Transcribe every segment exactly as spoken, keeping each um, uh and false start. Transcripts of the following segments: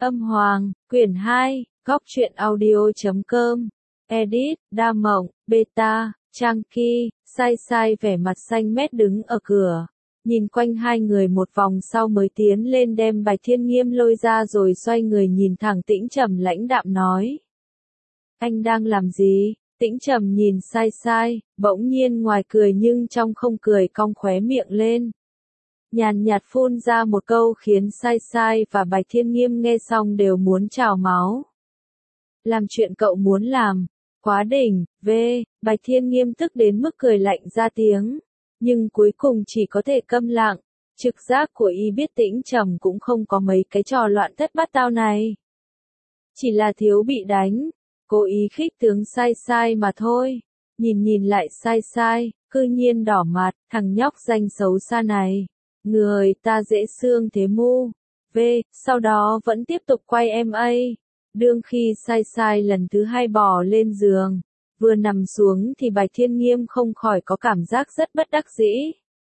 Âm Hoàng, quyển hai, góc truyện audio chấm com, edit, Đa Mộng, beta, Trang Ki, sai sai vẻ mặt xanh mét đứng ở cửa. Nhìn quanh hai người một vòng sau mới tiến lên đem Bạch Thiên Nghiêm lôi ra rồi xoay người nhìn thẳng Tĩnh Trầm lãnh đạm nói. Anh đang làm gì? Tĩnh Trầm nhìn sai sai, bỗng nhiên ngoài cười nhưng trong không cười cong khóe miệng lên. Nhàn nhạt phun ra một câu khiến sai sai và Bạch Thiên Nghiêm nghe xong đều muốn trào máu. Làm chuyện cậu muốn làm, quá đỉnh, v, Bạch Thiên Nghiêm tức đến mức cười lạnh ra tiếng, nhưng cuối cùng chỉ có thể câm lặng, trực giác của y biết Tĩnh Trầm cũng không có mấy cái trò loạn thất bát tao này. Chỉ là thiếu bị đánh, cố ý khích tướng sai sai mà thôi, nhìn nhìn lại sai sai, cư nhiên đỏ mặt, thằng nhóc danh xấu xa này. Người ta dễ xương thế mu. V, sau đó vẫn tiếp tục quay em a. Đương khi sai sai lần thứ hai bò lên giường, vừa nằm xuống thì Bạch Thiên Nghiêm không khỏi có cảm giác rất bất đắc dĩ.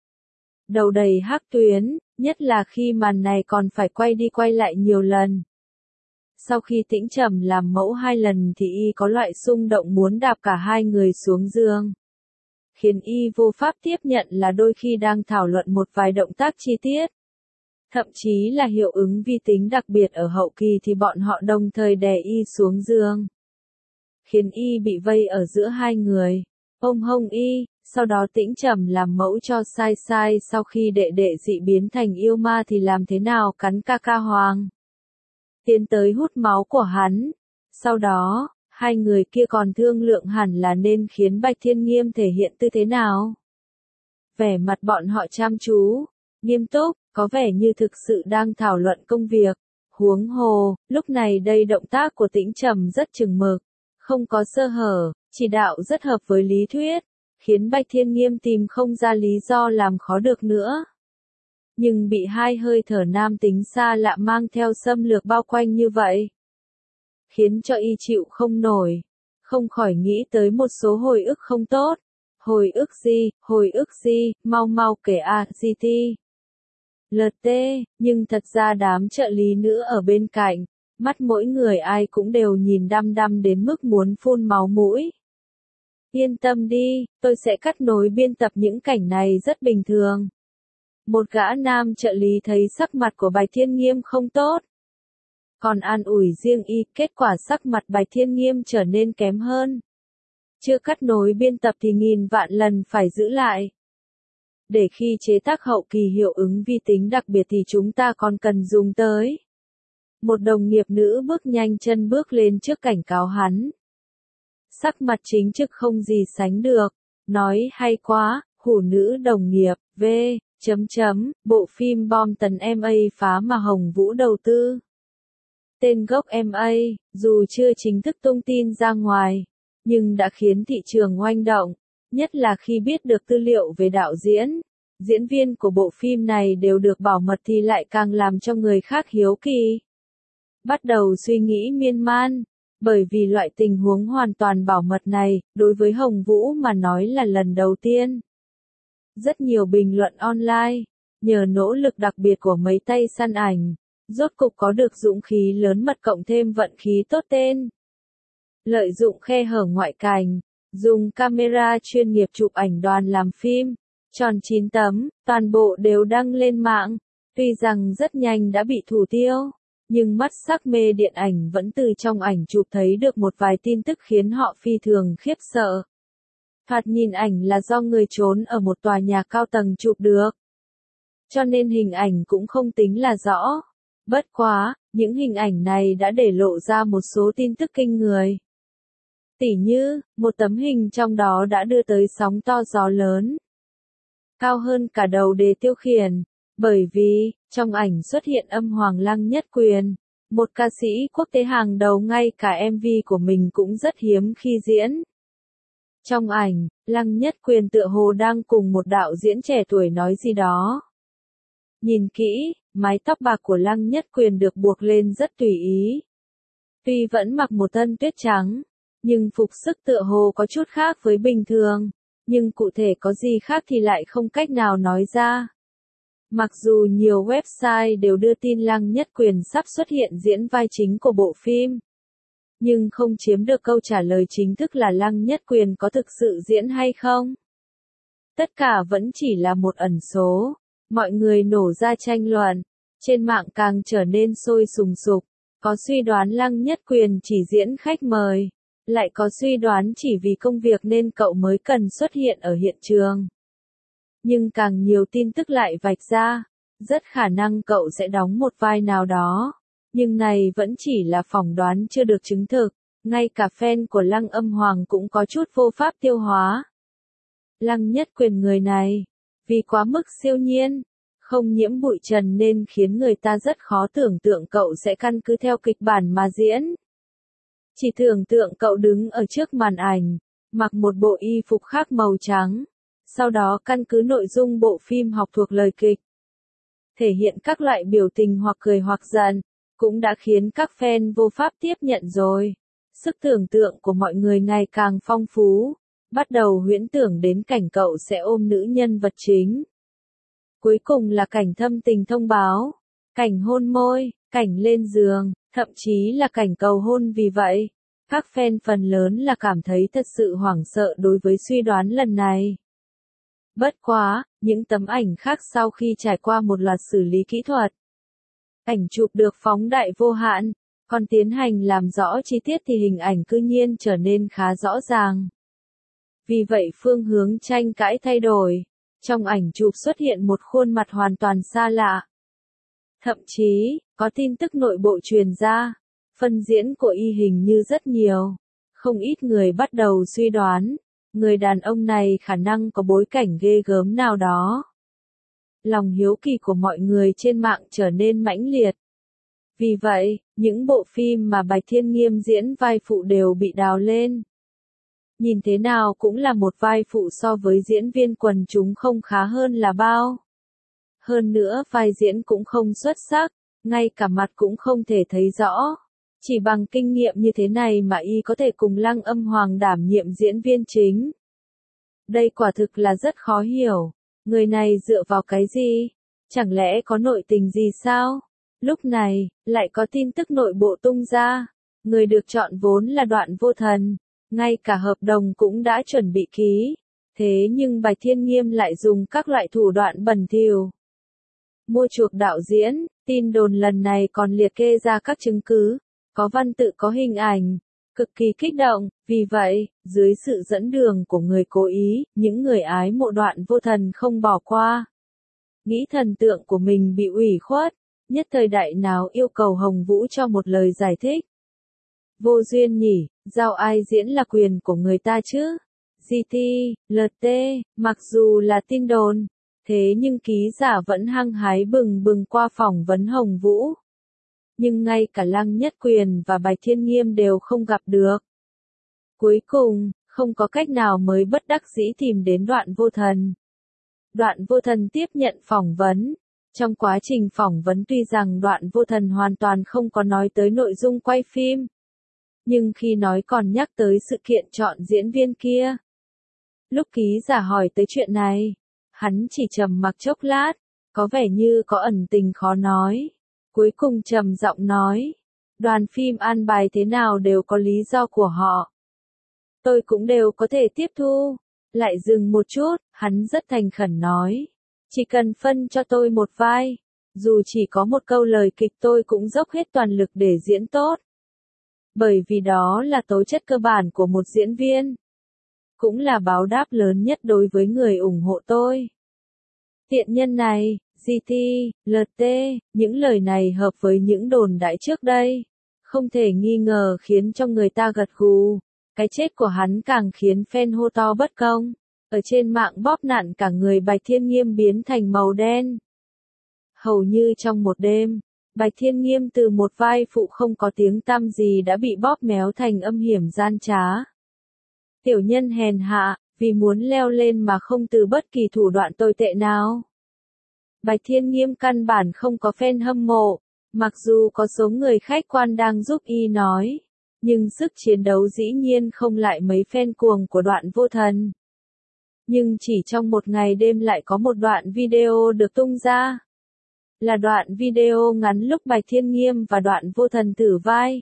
Đầu đầy hắc tuyến, nhất là khi màn này còn phải quay đi quay lại nhiều lần. Sau khi Tĩnh Trầm làm mẫu hai lần thì y có loại xung động muốn đạp cả hai người xuống giường. Khiến y vô pháp tiếp nhận là đôi khi đang thảo luận một vài động tác chi tiết. Thậm chí là hiệu ứng vi tính đặc biệt ở hậu kỳ thì bọn họ đồng thời đè y xuống giường. Khiến y bị vây ở giữa hai người, ôm hông y, sau đó Tĩnh Trầm làm mẫu cho sai sai sau khi đệ đệ dị biến thành yêu ma thì làm thế nào cắn ca ca hoàng. Tiến tới hút máu của hắn, sau đó... Hai người kia còn thương lượng hẳn là nên khiến Bạch Thiên Nghiêm thể hiện tư thế nào. Vẻ mặt bọn họ chăm chú, nghiêm túc, có vẻ như thực sự đang thảo luận công việc. Huống hồ, lúc này đây động tác của Tĩnh Trầm rất chừng mực, không có sơ hở, chỉ đạo rất hợp với lý thuyết, khiến Bạch Thiên Nghiêm tìm không ra lý do làm khó được nữa. Nhưng bị hai hơi thở nam tính xa lạ mang theo xâm lược bao quanh như vậy, khiến cho y chịu không nổi, không khỏi nghĩ tới một số hồi ức không tốt. Hồi ức gì, hồi ức gì, mau mau kể a, gì ti. lờ tê, nhưng thật ra đám trợ lý nữ ở bên cạnh, mắt mỗi người ai cũng đều nhìn đăm đăm đến mức muốn phun máu mũi. Yên tâm đi, tôi sẽ cắt nối biên tập những cảnh này rất bình thường. Một gã nam trợ lý thấy sắc mặt của Bạch Thiên Nghiêm không tốt. Còn an ủi riêng y, kết quả sắc mặt Bạch Thiên Nghiêm trở nên kém hơn. Chưa cắt nối biên tập thì nghìn vạn lần phải giữ lại. Để khi chế tác hậu kỳ hiệu ứng vi tính đặc biệt thì chúng ta còn cần dùng tới. Một đồng nghiệp nữ bước nhanh chân bước lên trước cảnh cáo hắn. Sắc mặt chính trực không gì sánh được. Nói hay quá, hủ nữ đồng nghiệp, v, chấm chấm, bộ phim bom tấn em a phá mà Hồng Vũ đầu tư. Tên gốc em a, dù chưa chính thức tung tin ra ngoài, nhưng đã khiến thị trường oanh động, nhất là khi biết được tư liệu về đạo diễn, diễn viên của bộ phim này đều được bảo mật thì lại càng làm cho người khác hiếu kỳ. Bắt đầu suy nghĩ miên man, bởi vì loại tình huống hoàn toàn bảo mật này, đối với Hồng Vũ mà nói là lần đầu tiên. Rất nhiều bình luận online, nhờ nỗ lực đặc biệt của mấy tay săn ảnh, rốt cục có được dũng khí lớn mật cộng thêm vận khí tốt tên. Lợi dụng khe hở ngoại cảnh, dùng camera chuyên nghiệp chụp ảnh đoàn làm phim, tròn chín tấm, toàn bộ đều đăng lên mạng. Tuy rằng rất nhanh đã bị thủ tiêu, nhưng mắt sắc mê điện ảnh vẫn từ trong ảnh chụp thấy được một vài tin tức khiến họ phi thường khiếp sợ. Thoạt nhìn ảnh là do người trốn ở một tòa nhà cao tầng chụp được. Cho nên hình ảnh cũng không tính là rõ. Bất quá, những hình ảnh này đã để lộ ra một số tin tức kinh người. Tỉ như, một tấm hình trong đó đã đưa tới sóng to gió lớn. Cao hơn cả đầu đề tiêu khiển, bởi vì, trong ảnh xuất hiện âm hoàng Lăng Nhất Quyền, một ca sĩ quốc tế hàng đầu ngay cả em vê của mình cũng rất hiếm khi diễn. Trong ảnh, Lăng Nhất Quyền tựa hồ đang cùng một đạo diễn trẻ tuổi nói gì đó. Nhìn kỹ, mái tóc bạc của Lăng Nhất Quyền được buộc lên rất tùy ý. Tuy vẫn mặc một thân tuyết trắng, nhưng phục sức tựa hồ có chút khác với bình thường, nhưng cụ thể có gì khác thì lại không cách nào nói ra. Mặc dù nhiều website đều đưa tin Lăng Nhất Quyền sắp xuất hiện diễn vai chính của bộ phim, nhưng không chiếm được câu trả lời chính thức là Lăng Nhất Quyền có thực sự diễn hay không. Tất cả vẫn chỉ là một ẩn số, mọi người nổ ra tranh luận, trên mạng càng trở nên sôi sùng sục, có suy đoán Lăng Nhất Quyền chỉ diễn khách mời, lại có suy đoán chỉ vì công việc nên cậu mới cần xuất hiện ở hiện trường. Nhưng càng nhiều tin tức lại vạch ra, rất khả năng cậu sẽ đóng một vai nào đó, nhưng này vẫn chỉ là phỏng đoán chưa được chứng thực, ngay cả fan của Lăng Âm Hoàng cũng có chút vô pháp tiêu hóa. Lăng Nhất Quyền người này, vì quá mức siêu nhiên, không nhiễm bụi trần nên khiến người ta rất khó tưởng tượng cậu sẽ căn cứ theo kịch bản mà diễn. Chỉ tưởng tượng cậu đứng ở trước màn ảnh, mặc một bộ y phục khác màu trắng, sau đó căn cứ nội dung bộ phim học thuộc lời kịch, thể hiện các loại biểu tình hoặc cười hoặc giận, cũng đã khiến các fan vô pháp tiếp nhận rồi. Sức tưởng tượng của mọi người ngày càng phong phú, bắt đầu huyễn tưởng đến cảnh cậu sẽ ôm nữ nhân vật chính. Cuối cùng là cảnh thâm tình thông báo, cảnh hôn môi, cảnh lên giường, thậm chí là cảnh cầu hôn. Vì vậy, các fan phần lớn là cảm thấy thật sự hoảng sợ đối với suy đoán lần này. Bất quá, những tấm ảnh khác sau khi trải qua một loạt xử lý kỹ thuật, ảnh chụp được phóng đại vô hạn, còn tiến hành làm rõ chi tiết thì hình ảnh cư nhiên trở nên khá rõ ràng. Vì vậy phương hướng tranh cãi thay đổi, trong ảnh chụp xuất hiện một khuôn mặt hoàn toàn xa lạ. Thậm chí, có tin tức nội bộ truyền ra, phân diễn của y hình như rất nhiều, không ít người bắt đầu suy đoán, người đàn ông này khả năng có bối cảnh ghê gớm nào đó. Lòng hiếu kỳ của mọi người trên mạng trở nên mãnh liệt. Vì vậy, những bộ phim mà Bạch Thiên Nghiêm diễn vai phụ đều bị đào lên. Nhìn thế nào cũng là một vai phụ so với diễn viên quần chúng không khá hơn là bao. Hơn nữa vai diễn cũng không xuất sắc, ngay cả mặt cũng không thể thấy rõ. Chỉ bằng kinh nghiệm như thế này mà y có thể cùng Lăng Âm Hoàng đảm nhiệm diễn viên chính. Đây quả thực là rất khó hiểu. Người này dựa vào cái gì? Chẳng lẽ có nội tình gì sao? Lúc này, lại có tin tức nội bộ tung ra. Người được chọn vốn là Đoạn Vô Thần. Ngay cả hợp đồng cũng đã chuẩn bị ký. Thế nhưng Bạch Thiên Nghiêm lại dùng các loại thủ đoạn bẩn thỉu mua chuộc đạo diễn. Tin đồn lần này còn liệt kê ra các chứng cứ, có văn tự có hình ảnh, cực kỳ kích động. Vì vậy, dưới sự dẫn đường của người cố ý, những người ái mộ Đoạn Vô Thần không bỏ qua. Nghĩ thần tượng của mình bị ủy khuất, nhất thời đại nào yêu cầu Hồng Vũ cho một lời giải thích. Vô duyên nhỉ, giao ai diễn là quyền của người ta chứ. giê tê, lờ tê, mặc dù là tin đồn, thế nhưng ký giả vẫn hăng hái bừng bừng qua phỏng vấn Hồng Vũ. Nhưng ngay cả Lăng Nhất Quyền và Bạch Thiên Nghiêm đều không gặp được. Cuối cùng, không có cách nào mới bất đắc dĩ tìm đến Đoạn Vô Thần. Đoạn Vô Thần tiếp nhận phỏng vấn. Trong quá trình phỏng vấn tuy rằng Đoạn Vô Thần hoàn toàn không có nói tới nội dung quay phim, nhưng khi nói còn nhắc tới sự kiện chọn diễn viên kia. Lúc ký giả hỏi tới chuyện này, hắn chỉ trầm mặc chốc lát, có vẻ như có ẩn tình khó nói. Cuối cùng trầm giọng nói, đoàn phim an bài thế nào đều có lý do của họ. Tôi cũng đều có thể tiếp thu. Lại dừng một chút, hắn rất thành khẩn nói, chỉ cần phân cho tôi một vai, dù chỉ có một câu lời kịch tôi cũng dốc hết toàn lực để diễn tốt. Bởi vì đó là tố chất cơ bản của một diễn viên. Cũng là báo đáp lớn nhất đối với người ủng hộ tôi. Tiện nhân này, giê tê, lờ tê, những lời này hợp với những đồn đại trước đây. Không thể nghi ngờ khiến cho người ta gật gù. Cái chết của hắn càng khiến fan hô to bất công. Ở trên mạng bóp nạn cả người Bạch Thiên Nghiêm biến thành màu đen. Hầu như trong một đêm, Bạch Thiên Nghiêm từ một vai phụ không có tiếng tăm gì đã bị bóp méo thành âm hiểm gian trá. Tiểu nhân hèn hạ, vì muốn leo lên mà không từ bất kỳ thủ đoạn tồi tệ nào. Bạch Thiên Nghiêm căn bản không có fan hâm mộ, mặc dù có số người khách quan đang giúp y nói, nhưng sức chiến đấu dĩ nhiên không lại mấy fan cuồng của Đoạn Vô Thần. Nhưng chỉ trong một ngày đêm lại có một đoạn video được tung ra. Là đoạn video ngắn lúc Bạch Thiên Nghiêm và Đoạn Vô Thần thử vai.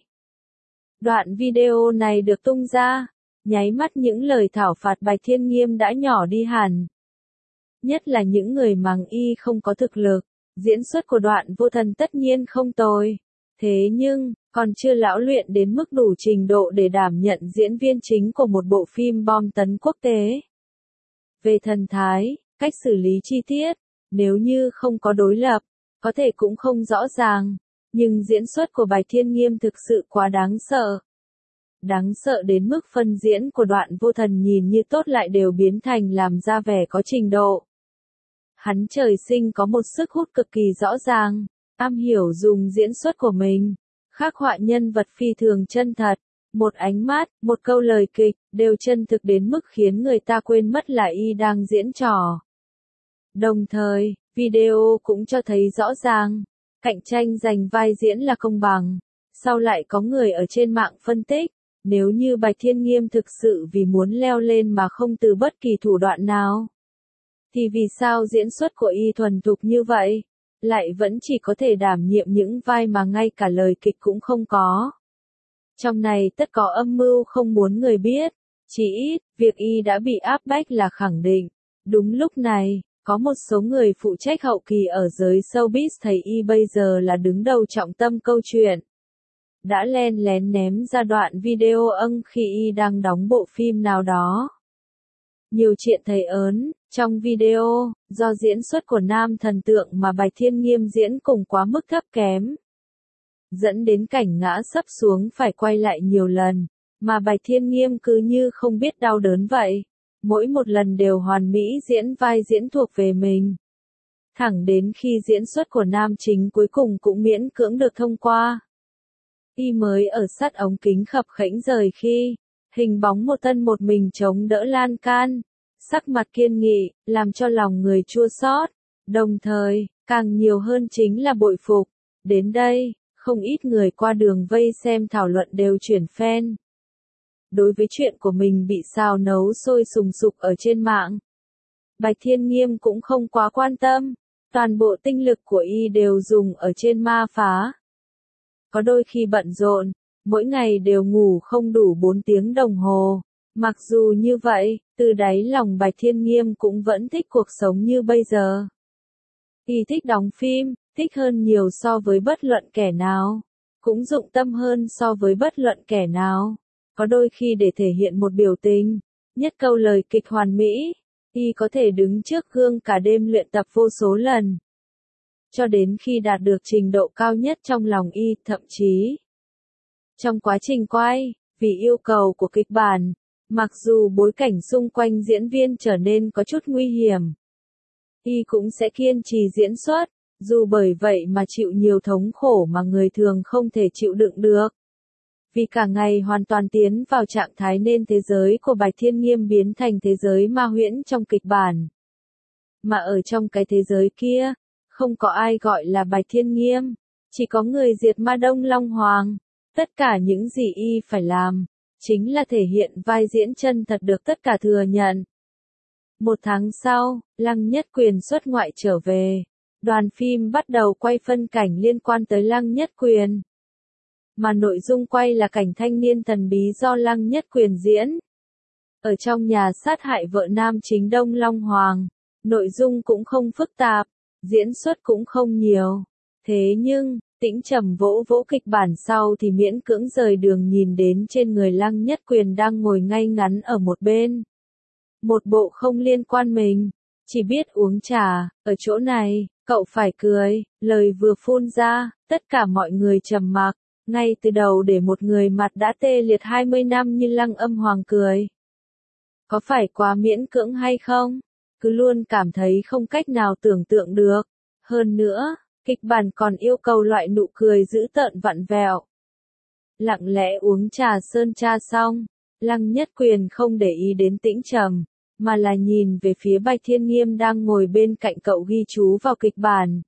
Đoạn video này được tung ra, nháy mắt những lời thảo phạt Bạch Thiên Nghiêm đã nhỏ đi hẳn. Nhất là những người mắng y không có thực lực, diễn xuất của Đoạn Vô Thần tất nhiên không tồi. Thế nhưng, còn chưa lão luyện đến mức đủ trình độ để đảm nhận diễn viên chính của một bộ phim bom tấn quốc tế. Về thần thái, cách xử lý chi tiết, nếu như không có đối lập, có thể cũng không rõ ràng, nhưng diễn xuất của Bạch Thiên Nghiêm thực sự quá đáng sợ. Đáng sợ đến mức phân diễn của Đoạn Vô Thần nhìn như tốt lại đều biến thành làm ra vẻ có trình độ. Hắn trời sinh có một sức hút cực kỳ rõ ràng, am hiểu dùng diễn xuất của mình, khắc họa nhân vật phi thường chân thật, một ánh mắt, một câu lời kịch, đều chân thực đến mức khiến người ta quên mất là y đang diễn trò. Đồng thời, video cũng cho thấy rõ ràng, cạnh tranh giành vai diễn là công bằng. Sau lại có người ở trên mạng phân tích, nếu như Bạch Thiên Nghiêm thực sự vì muốn leo lên mà không từ bất kỳ thủ đoạn nào, thì vì sao diễn xuất của y thuần thục như vậy, lại vẫn chỉ có thể đảm nhiệm những vai mà ngay cả lời kịch cũng không có. Trong này tất có âm mưu không muốn người biết, chỉ ít, việc y đã bị áp bách là khẳng định. Đúng lúc này, có một số người phụ trách hậu kỳ ở giới showbiz thấy y bây giờ là đứng đầu trọng tâm câu chuyện. Đã len lén ném ra đoạn video âng khi y đang đóng bộ phim nào đó. Nhiều chuyện thấy ớn, trong video, do diễn xuất của nam thần tượng mà Bạch Thiên Nghiêm diễn cùng quá mức thấp kém, dẫn đến cảnh ngã sấp xuống phải quay lại nhiều lần, mà Bạch Thiên Nghiêm cứ như không biết đau đớn vậy. Mỗi một lần đều hoàn mỹ diễn vai diễn thuộc về mình. Thẳng đến khi diễn xuất của nam chính cuối cùng cũng miễn cưỡng được thông qua. Y mới ở sát ống kính khập khẽnh rời khi, hình bóng một thân một mình chống đỡ lan can, sắc mặt kiên nghị, làm cho lòng người chua xót. Đồng thời, càng nhiều hơn chính là bội phục. Đến đây, không ít người qua đường vây xem thảo luận đều chuyển fan. Đối với chuyện của mình bị xào nấu sôi sùng sục ở trên mạng, Bạch Thiên Nghiêm cũng không quá quan tâm, toàn bộ tinh lực của y đều dùng ở trên ma phá. Có đôi khi bận rộn, mỗi ngày đều ngủ không đủ bốn tiếng đồng hồ. Mặc dù như vậy, từ đáy lòng Bạch Thiên Nghiêm cũng vẫn thích cuộc sống như bây giờ. Y thích đóng phim, thích hơn nhiều so với bất luận kẻ nào, cũng dụng tâm hơn so với bất luận kẻ nào. Có đôi khi để thể hiện một biểu tình, nhất câu lời kịch hoàn mỹ, y có thể đứng trước gương cả đêm luyện tập vô số lần. Cho đến khi đạt được trình độ cao nhất trong lòng y, thậm chí trong quá trình quay, vì yêu cầu của kịch bản, mặc dù bối cảnh xung quanh diễn viên trở nên có chút nguy hiểm, y cũng sẽ kiên trì diễn xuất, dù bởi vậy mà chịu nhiều thống khổ mà người thường không thể chịu đựng được. Vì cả ngày hoàn toàn tiến vào trạng thái nên thế giới của Bạch Thiên Nghiêm biến thành thế giới ma huyễn trong kịch bản. Mà ở trong cái thế giới kia, không có ai gọi là Bạch Thiên Nghiêm, chỉ có người diệt ma Đông Long Hoàng. Tất cả những gì y phải làm, chính là thể hiện vai diễn chân thật được tất cả thừa nhận. Một tháng sau, Lăng Nhất Quyền xuất ngoại trở về. Đoàn phim bắt đầu quay phân cảnh liên quan tới Lăng Nhất Quyền. Mà nội dung quay là cảnh thanh niên thần bí do Lăng Nhất Quyền diễn. Ở trong nhà sát hại vợ nam chính Đông Long Hoàng, nội dung cũng không phức tạp, diễn xuất cũng không nhiều. Thế nhưng, Tĩnh Trầm vỗ vỗ kịch bản sau thì miễn cưỡng rời đường nhìn đến trên người Lăng Nhất Quyền đang ngồi ngay ngắn ở một bên. Một bộ không liên quan mình, chỉ biết uống trà, ở chỗ này, cậu phải cười, lời vừa phun ra, tất cả mọi người trầm mặc. Ngay từ đầu để một người mặt đã tê liệt hai mươi năm như Lăng Âm Hoàng cười. Có phải quá miễn cưỡng hay không? Cứ luôn cảm thấy không cách nào tưởng tượng được. Hơn nữa, kịch bản còn yêu cầu loại nụ cười dữ tợn vặn vẹo. Lặng lẽ uống trà sơn cha xong, Lăng Nhất Quyền không để ý đến Tĩnh Trầm, mà là nhìn về phía Bạch Thiên Nghiêm đang ngồi bên cạnh cậu ghi chú vào kịch bản.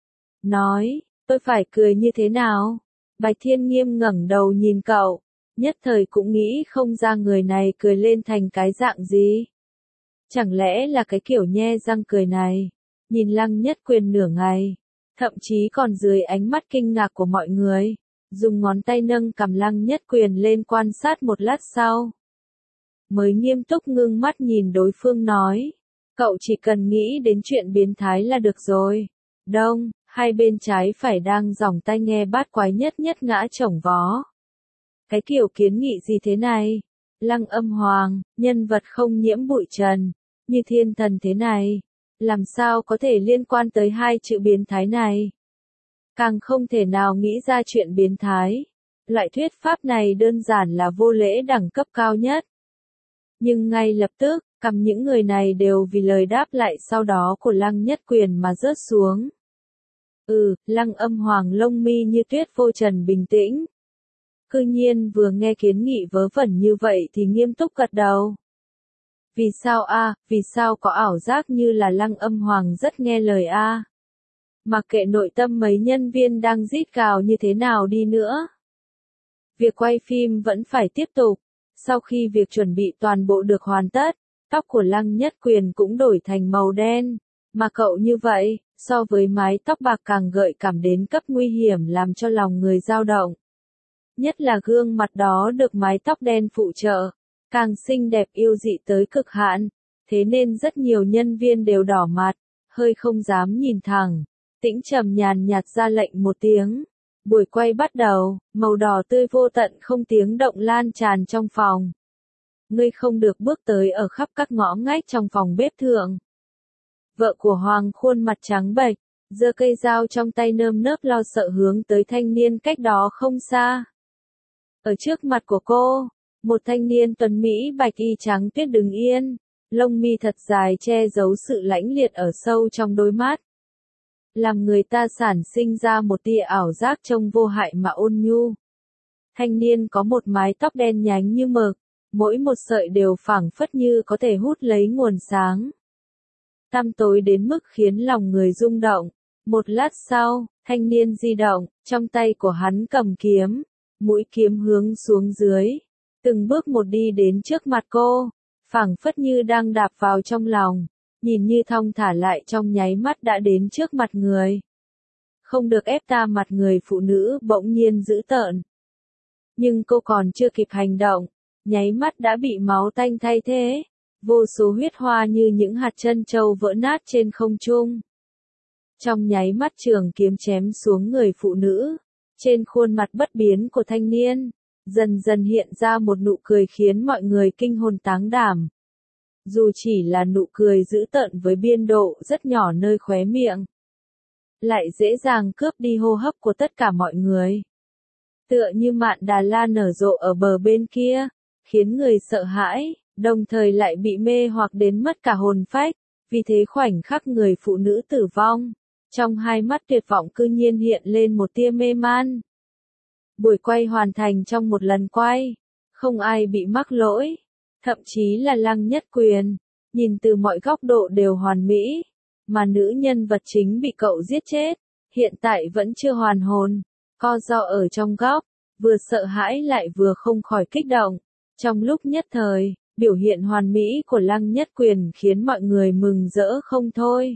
Nói, tôi phải cười như thế nào? Bạch Thiên Nghiêm ngẩng đầu nhìn cậu, nhất thời cũng nghĩ không ra người này cười lên thành cái dạng gì. Chẳng lẽ là cái kiểu nhe răng cười này? Nhìn Lăng Nhất Quyền nửa ngày, thậm chí còn dưới ánh mắt kinh ngạc của mọi người, dùng ngón tay nâng cằm Lăng Nhất Quyền lên quan sát một lát sau. Mới nghiêm túc ngưng mắt nhìn đối phương nói, cậu chỉ cần nghĩ đến chuyện biến thái là được rồi. Đông, hai bên trái phải đang giòng tai nghe bát quái nhất nhất ngã chổng vó. Cái kiểu kiến nghị gì thế này? Lăng Âm Hoàng, nhân vật không nhiễm bụi trần, như thiên thần thế này, làm sao có thể liên quan tới hai chữ biến thái này? Càng không thể nào nghĩ ra chuyện biến thái. Loại thuyết pháp này đơn giản là vô lễ đẳng cấp cao nhất. Nhưng ngay lập tức, cằm những người này đều vì lời đáp lại sau đó của Lăng Nhất Quyền mà rớt xuống. Ừ, Lăng Âm Hoàng lông mi như tuyết vô trần bình tĩnh. Cư nhiên vừa nghe kiến nghị vớ vẩn như vậy thì nghiêm túc gật đầu. Vì sao a? À, vì sao có ảo giác như là Lăng Âm Hoàng rất nghe lời a? À? Mặc kệ nội tâm mấy nhân viên đang rít gào như thế nào đi nữa, việc quay phim vẫn phải tiếp tục. Sau khi việc chuẩn bị toàn bộ được hoàn tất, tóc của Lăng Nhất Quyền cũng đổi thành màu đen, mà cậu như vậy, so với mái tóc bạc càng gợi cảm đến cấp nguy hiểm làm cho lòng người dao động. Nhất là gương mặt đó được mái tóc đen phụ trợ, càng xinh đẹp yêu dị tới cực hạn, thế nên rất nhiều nhân viên đều đỏ mặt, hơi không dám nhìn thẳng. Tĩnh trầm nhàn nhạt ra lệnh một tiếng. Buổi quay bắt đầu, màu đỏ tươi vô tận không tiếng động lan tràn trong phòng. Ngươi không được bước tới ở khắp các ngõ ngách trong phòng bếp thượng. Vợ của Hoàng khuôn mặt trắng bệch, giơ cây dao trong tay nơm nớp lo sợ hướng tới thanh niên cách đó không xa. Ở trước mặt của cô, một thanh niên tuấn Mỹ bạch y trắng tuyết đứng yên, lông mi thật dài che giấu sự lãnh liệt ở sâu trong đôi mắt. Làm người ta sản sinh ra một tia ảo giác trông vô hại mà ôn nhu. Thanh niên có một mái tóc đen nhánh như mực, mỗi một sợi đều phảng phất như có thể hút lấy nguồn sáng. Tăm tối đến mức khiến lòng người rung động. Một lát sau, thanh niên di động, trong tay của hắn cầm kiếm, mũi kiếm hướng xuống dưới, từng bước một đi đến trước mặt cô, phảng phất như đang đạp vào trong lòng. Nhìn như thong thả lại trong nháy mắt đã đến trước mặt người. Không được ép ta, mặt người phụ nữ bỗng nhiên dữ tợn. Nhưng cô còn chưa kịp hành động, nháy mắt đã bị máu tanh thay thế. Vô số huyết hoa như những hạt trân châu vỡ nát trên không trung. Trong nháy mắt trường kiếm chém xuống người phụ nữ. Trên khuôn mặt bất biến của thanh niên, dần dần hiện ra một nụ cười khiến mọi người kinh hồn táng đảm. Dù chỉ là nụ cười dữ tợn với biên độ rất nhỏ nơi khóe miệng, lại dễ dàng cướp đi hô hấp của tất cả mọi người. Tựa như mạn đà la nở rộ ở bờ bên kia, khiến người sợ hãi, đồng thời lại bị mê hoặc đến mất cả hồn phách. Vì thế khoảnh khắc người phụ nữ tử vong, trong hai mắt tuyệt vọng cư nhiên hiện lên một tia mê man. Buổi quay hoàn thành trong một lần quay, không ai bị mắc lỗi. Thậm chí là Lăng Nhất Quyền, nhìn từ mọi góc độ đều hoàn mỹ, mà nữ nhân vật chính bị cậu giết chết, hiện tại vẫn chưa hoàn hồn, co ro ở trong góc, vừa sợ hãi lại vừa không khỏi kích động. Trong lúc nhất thời, biểu hiện hoàn mỹ của Lăng Nhất Quyền khiến mọi người mừng rỡ không thôi.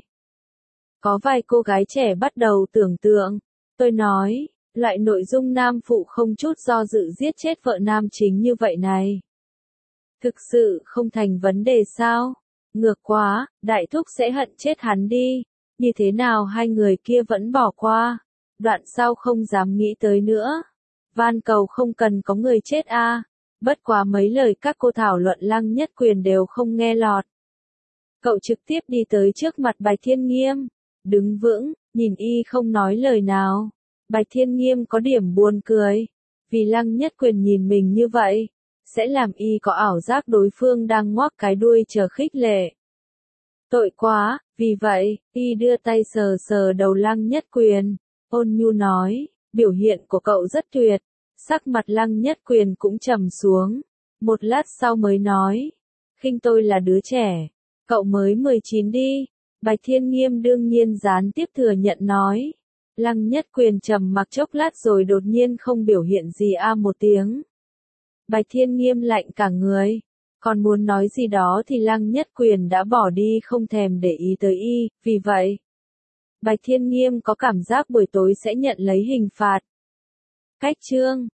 Có vài cô gái trẻ bắt đầu tưởng tượng, tôi nói, loại nội dung nam phụ không chút do dự giết chết vợ nam chính như vậy này. Thực sự không thành vấn đề sao? Ngược quá, đại thúc sẽ hận chết hắn đi. Như thế nào hai người kia vẫn bỏ qua. Đoạn sau không dám nghĩ tới nữa. Van cầu không cần có người chết a. À. Bất quá mấy lời các cô thảo luận Lăng Nhất Quyền đều không nghe lọt. Cậu trực tiếp đi tới trước mặt Bạch Thiên Nghiêm. Đứng vững, nhìn y không nói lời nào. Bạch Thiên Nghiêm có điểm buồn cười. Vì Lăng Nhất Quyền nhìn mình như vậy, sẽ làm y có ảo giác đối phương đang ngoác cái đuôi chờ khích lệ. Tội quá, vì vậy, y đưa tay sờ sờ đầu Lăng Nhất Quyền, ôn nhu nói, biểu hiện của cậu rất tuyệt. Sắc mặt Lăng Nhất Quyền cũng trầm xuống, một lát sau mới nói, khinh tôi là đứa trẻ, cậu mới mười chín đi. Bạch Thiên Nghiêm đương nhiên gián tiếp thừa nhận nói. Lăng Nhất Quyền trầm mặc chốc lát rồi đột nhiên không biểu hiện gì a một tiếng. Bạch Thiên Nghiêm lạnh cả người, Còn muốn nói gì đó thì Lăng Nhất Quyền đã bỏ đi không thèm để ý tới y, vì vậy, Bạch Thiên Nghiêm có cảm giác buổi tối sẽ nhận lấy hình phạt. Cách chương